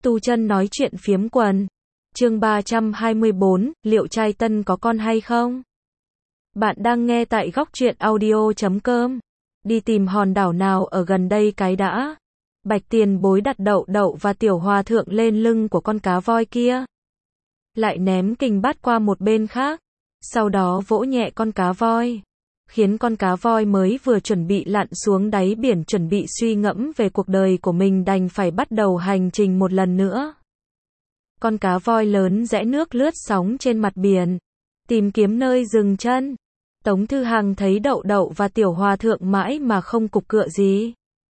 Tu chân nói chuyện phiếm quần. Chương 324, liệu trai tân có con hay không? Bạn đang nghe tại góc truyện audio.com. Đi tìm hòn đảo nào ở gần đây cái đã. Bạch Tiền Bối đặt Đậu Đậu và Tiểu Hòa Thượng lên lưng của con cá voi kia. Lại ném kình bát qua một bên khác. Sau đó vỗ nhẹ con cá voi. Khiến con cá voi mới vừa chuẩn bị lặn xuống đáy biển chuẩn bị suy ngẫm về cuộc đời của mình đành phải bắt đầu hành trình một lần nữa. Con cá voi lớn rẽ nước lướt sóng trên mặt biển, tìm kiếm nơi dừng chân. Tống Thư Hằng thấy Đậu Đậu và Tiểu Hòa Thượng mãi mà không cục cựa gì.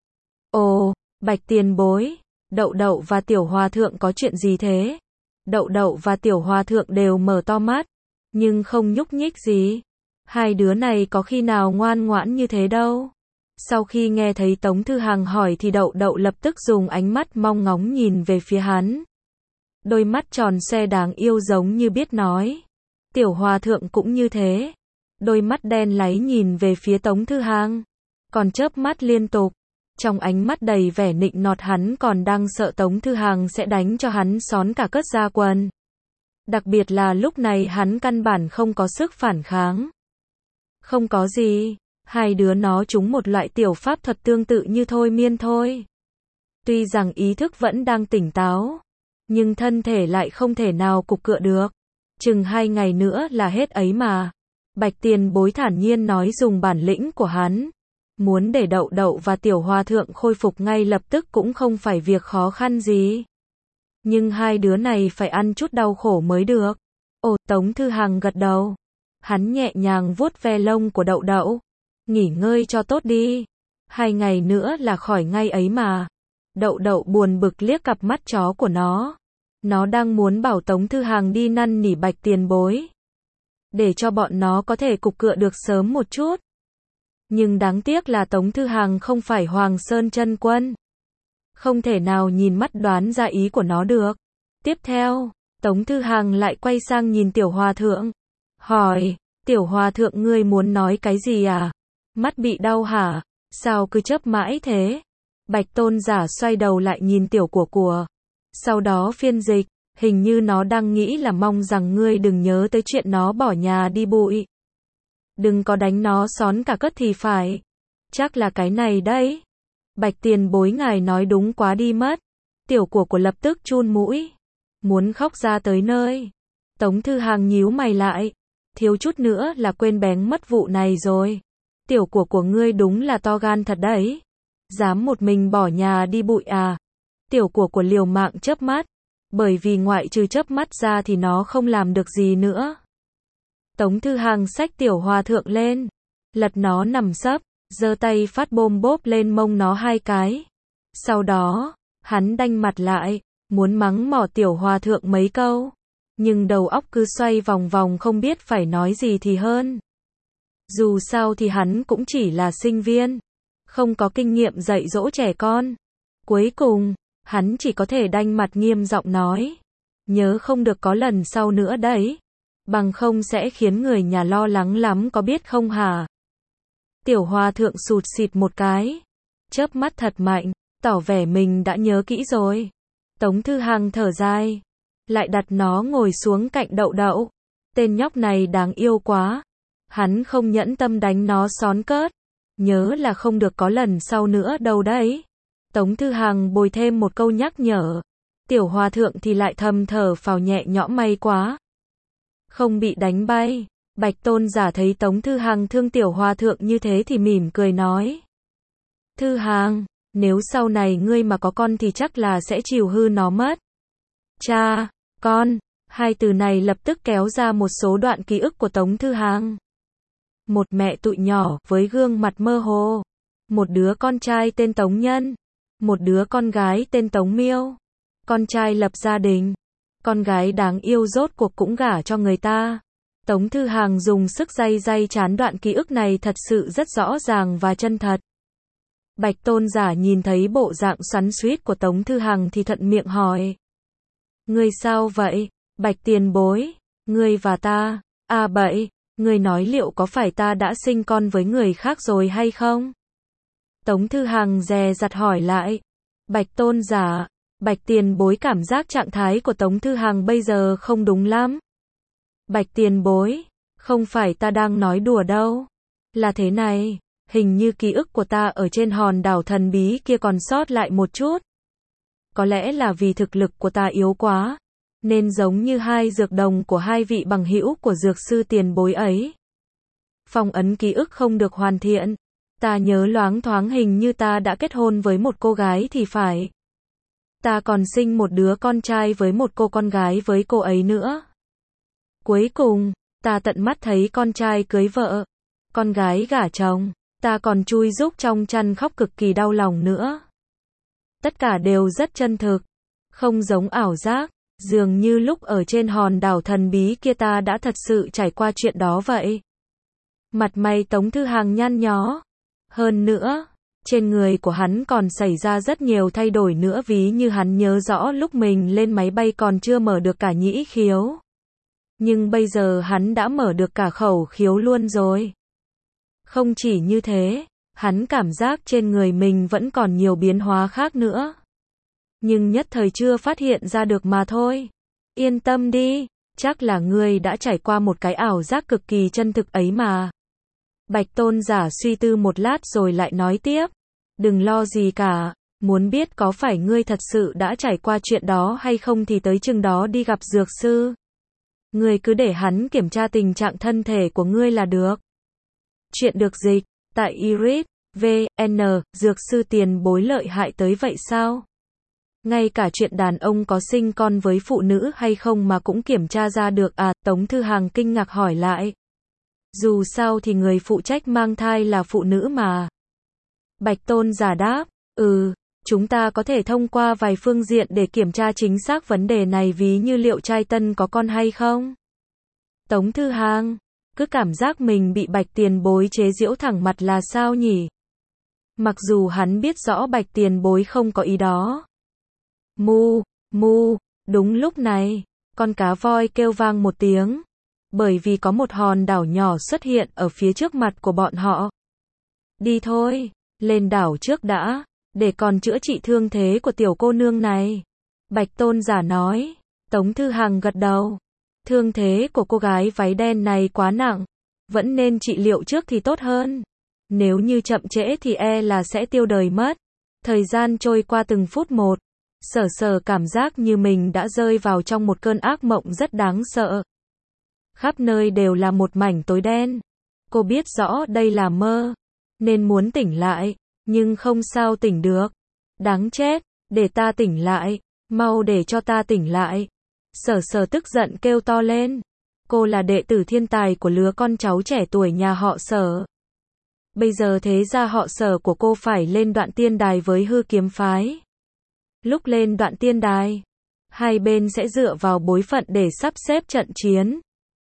Ồ, Bạch Tiền Bối, Đậu Đậu và Tiểu Hòa Thượng có chuyện gì thế? Đậu Đậu và Tiểu Hòa Thượng đều mở to mắt, nhưng không nhúc nhích gì. Hai đứa này có khi nào ngoan ngoãn như thế đâu. Sau khi nghe thấy Tống Thư Hằng hỏi thì Đậu Đậu lập tức dùng ánh mắt mong ngóng nhìn về phía hắn. Đôi mắt tròn xoe đáng yêu giống như biết nói. Tiểu Hòa Thượng cũng như thế. Đôi mắt đen láy nhìn về phía Tống Thư Hằng, còn chớp mắt liên tục. Trong ánh mắt đầy vẻ nịnh nọt hắn còn đang sợ Tống Thư Hằng sẽ đánh cho hắn xón cả cất ra quần. Đặc biệt là lúc này hắn căn bản không có sức phản kháng. Không có gì, hai đứa nó trúng một loại tiểu pháp thuật tương tự như thôi miên thôi. Tuy rằng ý thức vẫn đang tỉnh táo, nhưng thân thể lại không thể nào cục cựa được. Chừng 2 ngày nữa là hết ấy mà. Bạch Tiền Bối thản nhiên nói dùng bản lĩnh của hắn. Muốn để Đậu Đậu và Tiểu Hòa Thượng khôi phục ngay lập tức cũng không phải việc khó khăn gì. Nhưng hai đứa này phải ăn chút đau khổ mới được. Ồ, Tống Thư Hằng gật đầu. Hắn nhẹ nhàng vuốt ve lông của Đậu Đậu. Nghỉ ngơi cho tốt đi. 2 ngày nữa là khỏi ngay ấy mà. Đậu Đậu buồn bực liếc cặp mắt chó của nó. Nó đang muốn bảo Tống Thư Hằng đi năn nỉ Bạch Tiền Bối, để cho bọn nó có thể cục cựa được sớm một chút. Nhưng đáng tiếc là Tống Thư Hằng không phải Hoàng Sơn Chân Quân. Không thể nào nhìn mắt đoán ra ý của nó được. Tiếp theo, Tống Thư Hằng lại quay sang nhìn Tiểu Hòa Thượng. Hỏi, Tiểu Hòa Thượng ngươi muốn nói cái gì à? Mắt bị đau hả? Sao cứ chớp mãi thế? Bạch Tôn Giả xoay đầu lại nhìn Tiểu của. Sau đó phiên dịch, hình như nó đang nghĩ là mong rằng ngươi đừng nhớ tới chuyện nó bỏ nhà đi bụi. Đừng có đánh nó xón cả cất thì phải. Chắc là cái này đấy. Bạch Tiền Bối ngài nói đúng quá đi mất. Tiểu của lập tức chun mũi, muốn khóc ra tới nơi. Tống Thư Hằng nhíu mày lại. Thiếu chút nữa là quên bén mất vụ này rồi. Tiểu của ngươi đúng là to gan thật đấy. Dám một mình bỏ nhà đi bụi à? Tiểu của liều mạng chớp mắt. Bởi vì ngoại trừ chớp mắt ra thì nó không làm được gì nữa. Tống Thư Hằng xách Tiểu Hòa Thượng lên, lật nó nằm sấp, giơ tay phát bôm bốp lên mông nó 2 cái. Sau đó, hắn đanh mặt lại, muốn mắng mỏ Tiểu Hòa Thượng mấy câu. Nhưng đầu óc cứ xoay vòng vòng không biết phải nói gì thì hơn. Dù sao thì hắn cũng chỉ là sinh viên, không có kinh nghiệm dạy dỗ trẻ con. Cuối cùng, hắn chỉ có thể đanh mặt nghiêm giọng nói. Nhớ không được có lần sau nữa đấy. Bằng không sẽ khiến người nhà lo lắng lắm có biết không hả? Tiểu Hòa Thượng sụt xịt một cái, chớp mắt thật mạnh, tỏ vẻ mình đã nhớ kỹ rồi. Tống Thư Hằng thở dài, lại đặt nó ngồi xuống cạnh Đậu Đậu. Tên nhóc này đáng yêu quá. Hắn không nhẫn tâm đánh nó xón cớt. Nhớ là không được có lần sau nữa đâu đấy. Tống Thư Hằng bồi thêm một câu nhắc nhở. Tiểu Hòa Thượng thì lại thầm thở phào nhẹ nhõm may quá. Không bị đánh bay. Bạch Tôn Giả thấy Tống Thư Hằng thương Tiểu Hòa Thượng như thế thì mỉm cười nói. Thư Hằng, nếu sau này ngươi mà có con thì chắc là sẽ chiều hư nó mất. Cha, con, hai từ này lập tức kéo ra một số đoạn ký ức của Tống Thư Hằng. Một mẹ tụi nhỏ với gương mặt mơ hồ. Một đứa con trai tên Tống Nhân. Một đứa con gái tên Tống Miêu. Con trai lập gia đình. Con gái đáng yêu rốt cuộc cũng gả cho người ta. Tống Thư Hằng dùng sức day chán đoạn ký ức này thật sự rất rõ ràng và chân thật. Bạch Tôn Giả nhìn thấy bộ dạng xoắn xuýt của Tống Thư Hằng thì thuận miệng hỏi. Ngươi sao vậy, Bạch Tiền Bối? Ngươi và ta, à bậy, ngươi nói liệu có phải ta đã sinh con với người khác rồi hay không? Tống Thư Hằng dè dặt hỏi lại. Bạch Tôn Giả, Bạch tiền bối cảm giác trạng thái của Tống Thư Hằng bây giờ không đúng lắm. Bạch tiền bối, không phải ta đang nói đùa đâu. Là thế này, hình như ký ức của ta ở trên hòn đảo thần bí kia còn sót lại một chút. Có lẽ là vì thực lực của ta yếu quá, nên giống như hai dược đồng của hai vị bằng hữu của dược sư tiền bối ấy. Phong ấn ký ức không được hoàn thiện. Ta nhớ loáng thoáng hình như ta đã kết hôn với một cô gái thì phải. Ta còn sinh một đứa con trai với một cô con gái với cô ấy nữa. Cuối cùng, ta tận mắt thấy con trai cưới vợ, con gái gả chồng, ta còn chui rúc trong chăn khóc cực kỳ đau lòng nữa. Tất cả đều rất chân thực, không giống ảo giác, dường như lúc ở trên hòn đảo thần bí kia ta đã thật sự trải qua chuyện đó vậy. Mặt mày Tống Thư Hằng nhăn nhó. Hơn nữa, trên người của hắn còn xảy ra rất nhiều thay đổi nữa, ví như hắn nhớ rõ lúc mình lên máy bay còn chưa mở được cả nhĩ khiếu. Nhưng bây giờ hắn đã mở được cả khẩu khiếu luôn rồi. Không chỉ như thế, hắn cảm giác trên người mình vẫn còn nhiều biến hóa khác nữa. Nhưng nhất thời chưa phát hiện ra được mà thôi. Yên tâm đi, chắc là ngươi đã trải qua một cái ảo giác cực kỳ chân thực ấy mà. Bạch Tôn giả suy tư một lát rồi lại nói tiếp. Đừng lo gì cả, muốn biết có phải ngươi thật sự đã trải qua chuyện đó hay không thì tới chừng đó đi gặp dược sư. Ngươi cứ để hắn kiểm tra tình trạng thân thể của ngươi là được. Chuyện được dịch tại Iris VN, dược sư tiền bối lợi hại tới vậy sao? Ngay cả chuyện đàn ông có sinh con với phụ nữ hay không mà cũng kiểm tra ra được à? Tống Thư Hằng kinh ngạc hỏi lại. Dù sao thì người phụ trách mang thai là phụ nữ mà. Bạch Tôn giả đáp, chúng ta có thể thông qua vài phương diện để kiểm tra chính xác vấn đề này, ví như liệu trai tân có con hay không. Tống Thư Hằng cứ cảm giác mình bị Bạch tiền bối chế giễu thẳng mặt là sao nhỉ? Mặc dù hắn biết rõ Bạch tiền bối không có ý đó. Mu, mu, đúng lúc này, con cá voi kêu vang một tiếng. Bởi vì có một hòn đảo nhỏ xuất hiện ở phía trước mặt của bọn họ. Đi thôi, lên đảo trước đã, để còn chữa trị thương thế của tiểu cô nương này. Bạch Tôn giả nói. Tống Thư Hằng gật đầu. Thương thế của cô gái váy đen này quá nặng, vẫn nên trị liệu trước thì tốt hơn. Nếu như chậm trễ thì là sẽ tiêu đời mất. Thời gian trôi qua từng phút một. Sở Sở cảm giác như mình đã rơi vào trong một cơn ác mộng rất đáng sợ. Khắp nơi đều là một mảnh tối đen. Cô biết rõ đây là mơ, nên muốn tỉnh lại, nhưng không sao tỉnh được. Đáng chết, để ta tỉnh lại, mau để cho ta tỉnh lại. Sở Sở tức giận kêu to lên. Cô là đệ tử thiên tài của lứa con cháu trẻ tuổi nhà họ Sở. Bây giờ thế ra họ Sở của cô phải lên Đoạn Tiên Đài với Hư Kiếm Phái. Lúc lên Đoạn Tiên Đài, hai bên sẽ dựa vào bối phận để sắp xếp trận chiến.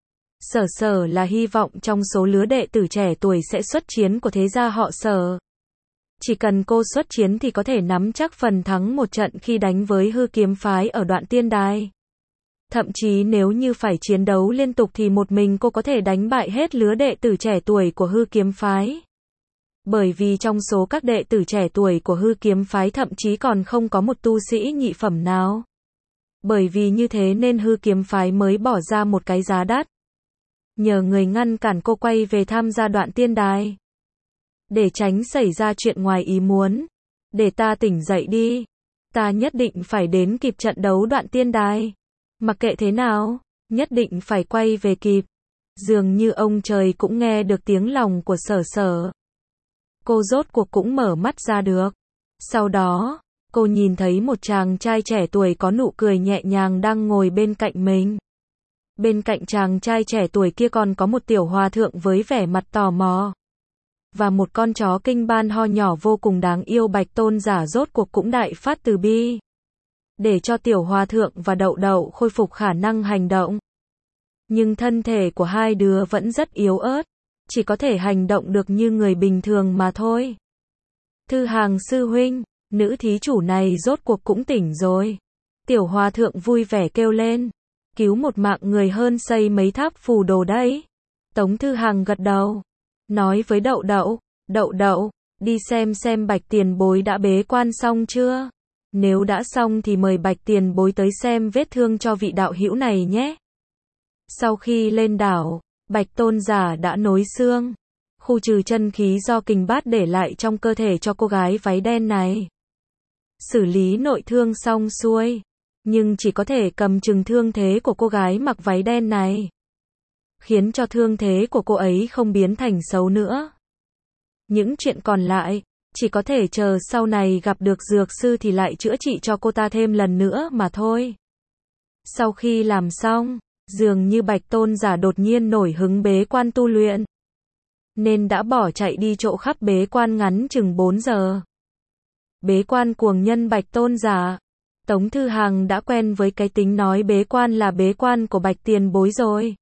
Sở Sở là hy vọng trong số lứa đệ tử trẻ tuổi sẽ xuất chiến của thế gia họ Sở. Chỉ cần cô xuất chiến thì có thể nắm chắc phần thắng một trận khi đánh với Hư Kiếm Phái ở Đoạn Tiên Đài. Thậm chí nếu như phải chiến đấu liên tục thì một mình cô có thể đánh bại hết lứa đệ tử trẻ tuổi của Hư Kiếm Phái. Bởi vì trong số các đệ tử trẻ tuổi của Hư Kiếm Phái thậm chí còn không có một tu sĩ nhị phẩm nào. Bởi vì như thế nên Hư Kiếm Phái mới bỏ ra một cái giá đắt. Nhờ người ngăn cản cô quay về tham gia Đoạn Tiên Đài. Để tránh xảy ra chuyện ngoài ý muốn. Để ta tỉnh dậy đi. Ta nhất định phải đến kịp trận đấu Đoạn Tiên Đài. Mặc kệ thế nào, nhất định phải quay về kịp. Dường như ông trời cũng nghe được tiếng lòng của Sở Sở. Cô rốt cuộc cũng mở mắt ra được. Sau đó, cô nhìn thấy một chàng trai trẻ tuổi có nụ cười nhẹ nhàng đang ngồi bên cạnh mình. Bên cạnh chàng trai trẻ tuổi kia còn có một tiểu hòa thượng với vẻ mặt tò mò. Và một con chó kinh ban ho nhỏ vô cùng đáng yêu. Bạch Tôn giả rốt cuộc cũng đại phát từ bi. Để cho tiểu hòa thượng và đậu đậu khôi phục khả năng hành động. Nhưng thân thể của hai đứa vẫn rất yếu ớt. Chỉ có thể hành động được như người bình thường mà thôi. Thư Hằng sư huynh, nữ thí chủ này rốt cuộc cũng tỉnh rồi. Tiểu hòa thượng vui vẻ kêu lên. Cứu một mạng người hơn xây mấy tháp phù đồ đấy. Tống Thư Hằng gật đầu. Nói với đậu đậu, đi xem Bạch tiền bối đã bế quan xong chưa. Nếu đã xong thì mời Bạch tiền bối tới xem vết thương cho vị đạo hữu này nhé. Sau khi lên đảo, Bạch tôn giả đã nối xương, khu trừ chân khí do kình bát để lại trong cơ thể cho cô gái váy đen này. Xử lý nội thương xong xuôi, nhưng chỉ có thể cầm chừng thương thế của cô gái mặc váy đen này, khiến cho thương thế của cô ấy không biến thành xấu nữa. Những chuyện còn lại, chỉ có thể chờ sau này gặp được dược sư thì lại chữa trị cho cô ta thêm lần nữa mà thôi. Sau khi làm xong, dường như Bạch tôn giả đột nhiên nổi hứng bế quan tu luyện, nên đã bỏ chạy đi chỗ khắp bế quan ngắn chừng 4 giờ. Bế quan cuồng nhân Bạch tôn giả. Tống Thư Hằng đã quen với cái tính nói bế quan là bế quan của Bạch tiền bối rồi.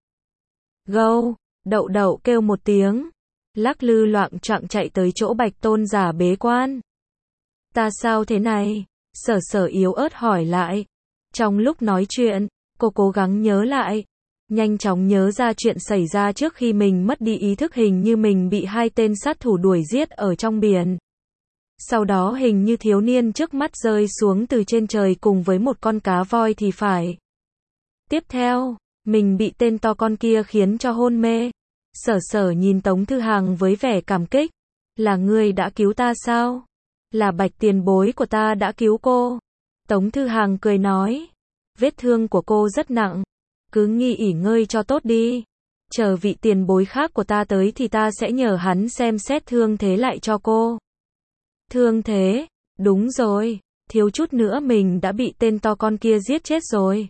Gâu, đậu đậu kêu một tiếng, lắc lư loạng choạng chạy tới chỗ Bạch tôn giả bế quan. Ta sao thế này? Sở Sở yếu ớt hỏi lại. Trong lúc nói chuyện, cô cố gắng nhớ lại, nhanh chóng nhớ ra chuyện xảy ra trước khi mình mất đi ý thức, hình như mình bị hai tên sát thủ đuổi giết ở trong biển. Sau đó hình như thiếu niên trước mắt rơi xuống từ trên trời cùng với một con cá voi thì phải. Tiếp theo, mình bị tên to con kia khiến cho hôn mê. Sở Sở nhìn Tống Thư Hằng với vẻ cảm kích. Là ngươi đã cứu ta sao? Là Bạch tiền bối của ta đã cứu cô. Tống Thư Hằng cười nói. Vết thương của cô rất nặng. Cứ nghỉ ngơi cho tốt đi. Chờ vị tiền bối khác của ta tới thì ta sẽ nhờ hắn xem xét thương thế lại cho cô. Thương thế? Đúng rồi. Thiếu chút nữa mình đã bị tên to con kia giết chết rồi.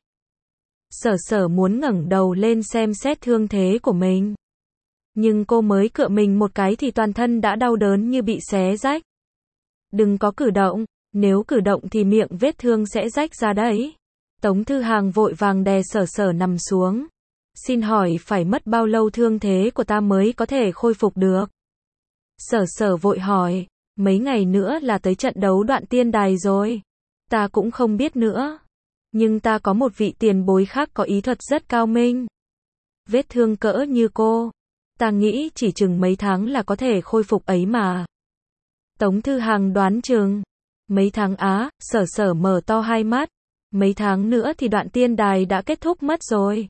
Sở Sở muốn ngẩng đầu lên xem xét thương thế của mình. Nhưng cô mới cựa mình một cái thì toàn thân đã đau đớn như bị xé rách. Đừng có cử động, nếu cử động thì miệng vết thương sẽ rách ra đấy. Tống Thư Hằng vội vàng đè Sở Sở nằm xuống. Xin hỏi phải mất bao lâu thương thế của ta mới có thể khôi phục được? Sở Sở vội hỏi, mấy ngày nữa là tới trận đấu Đoạn Tiên Đài rồi. Ta cũng không biết nữa. Nhưng ta có một vị tiền bối khác có ý thuật rất cao minh. Vết thương cỡ như cô, ta nghĩ chỉ chừng mấy tháng là có thể khôi phục ấy mà. Tống Thư Hằng đoán chừng mấy tháng á? Sở Sở mở to hai mắt. Mấy tháng nữa thì Đoạn Tiên Đài đã kết thúc mất rồi.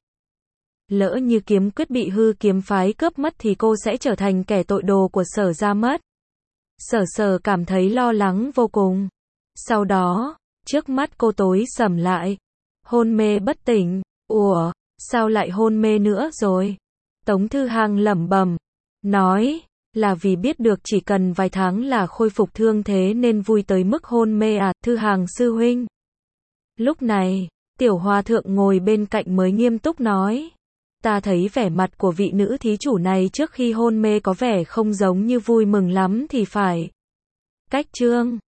Lỡ như kiếm quyết bị hư kiếm phái cướp mất thì cô sẽ trở thành kẻ tội đồ của Sở gia mất. Sở Sở cảm thấy lo lắng vô cùng. Sau đó, trước mắt cô tối sầm lại. Hôn mê bất tỉnh. Ủa, sao lại hôn mê nữa rồi? Tống Thư Hằng lẩm bẩm, nói, là vì biết được chỉ cần vài tháng là khôi phục thương thế nên vui tới mức hôn mê à? Thư Hằng sư huynh. Lúc này, Tiểu Hòa Thượng ngồi bên cạnh mới nghiêm túc nói. Ta thấy vẻ mặt của vị nữ thí chủ này trước khi hôn mê có vẻ không giống như vui mừng lắm thì phải. Cách chương